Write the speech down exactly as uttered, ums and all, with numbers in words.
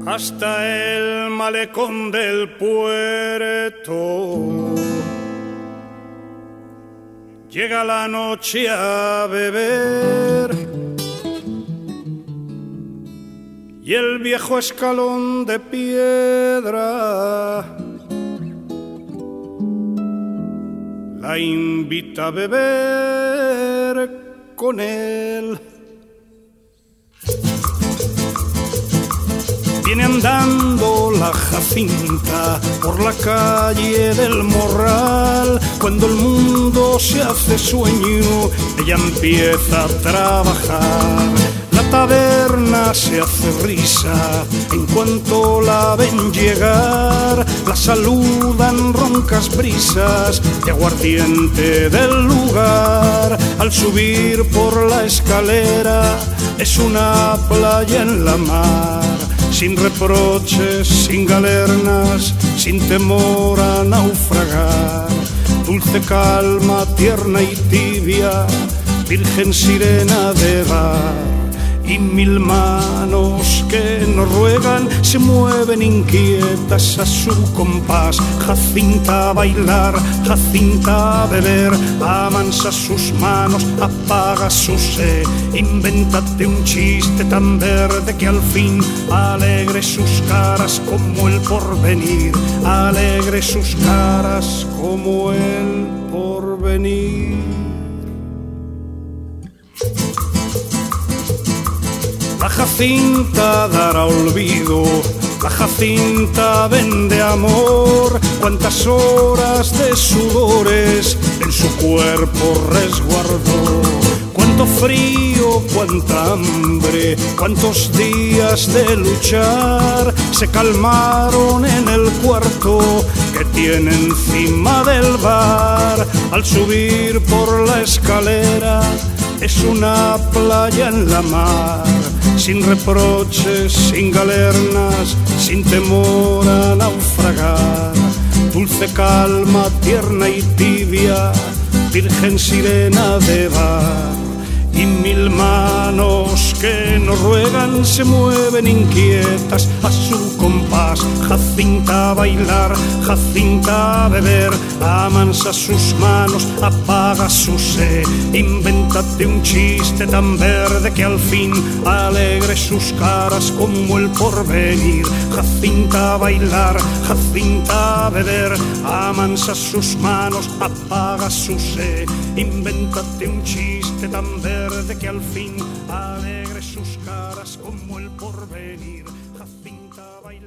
hasta el malecón del puerto. Llega la noche a beber y el viejo escalón de piedra la invita a beber con él. Viene andando la Jacinta por la calle del Morral. Cuando el mundo se hace sueño, ella empieza a trabajar. La taberna se hace risa en cuanto la ven llegar. La saludan roncas brisas de aguardiente del lugar. Al subir por la escalera es una playa en la mar, sin reproches, sin galernas, sin temor a naufragar. Dulce calma, tierna y tibia, virgen sirena de bar. Y mil manos que nos ruegan se mueven inquietas a su compás. Jacinta a bailar, Jacinta a beber, amansa sus manos, apaga su sed. Invéntate un chiste tan verde que al fin alegre sus caras como el porvenir. Alegre sus caras como el porvenir. La Jacinta dará olvido, la Jacinta vende amor. Cuántas horas de sudores en su cuerpo resguardó. Cuánto frío, cuánta hambre, cuántos días de luchar se calmaron en el cuarto que tiene encima del bar. Al subir por la escalera es una playa en la mar, sin reproches, sin galernas, sin temor a naufragar. Dulce calma, tierna y tibia, virgen sirena de bar. Y mil manos que nos ruegan se mueven inquietas a su compás. Jacinta a bailar, Jacinta a beber, amansa sus manos, apaga su sed. Invéntate un chiste tan verde que al fin alegre sus caras como el porvenir. Jacinta a bailar, Jacinta a beber, amansa sus manos, apaga su sed. Invéntate un chiste tan verde que al fin alegre sus caras como el porvenir. Jacinta a bailar.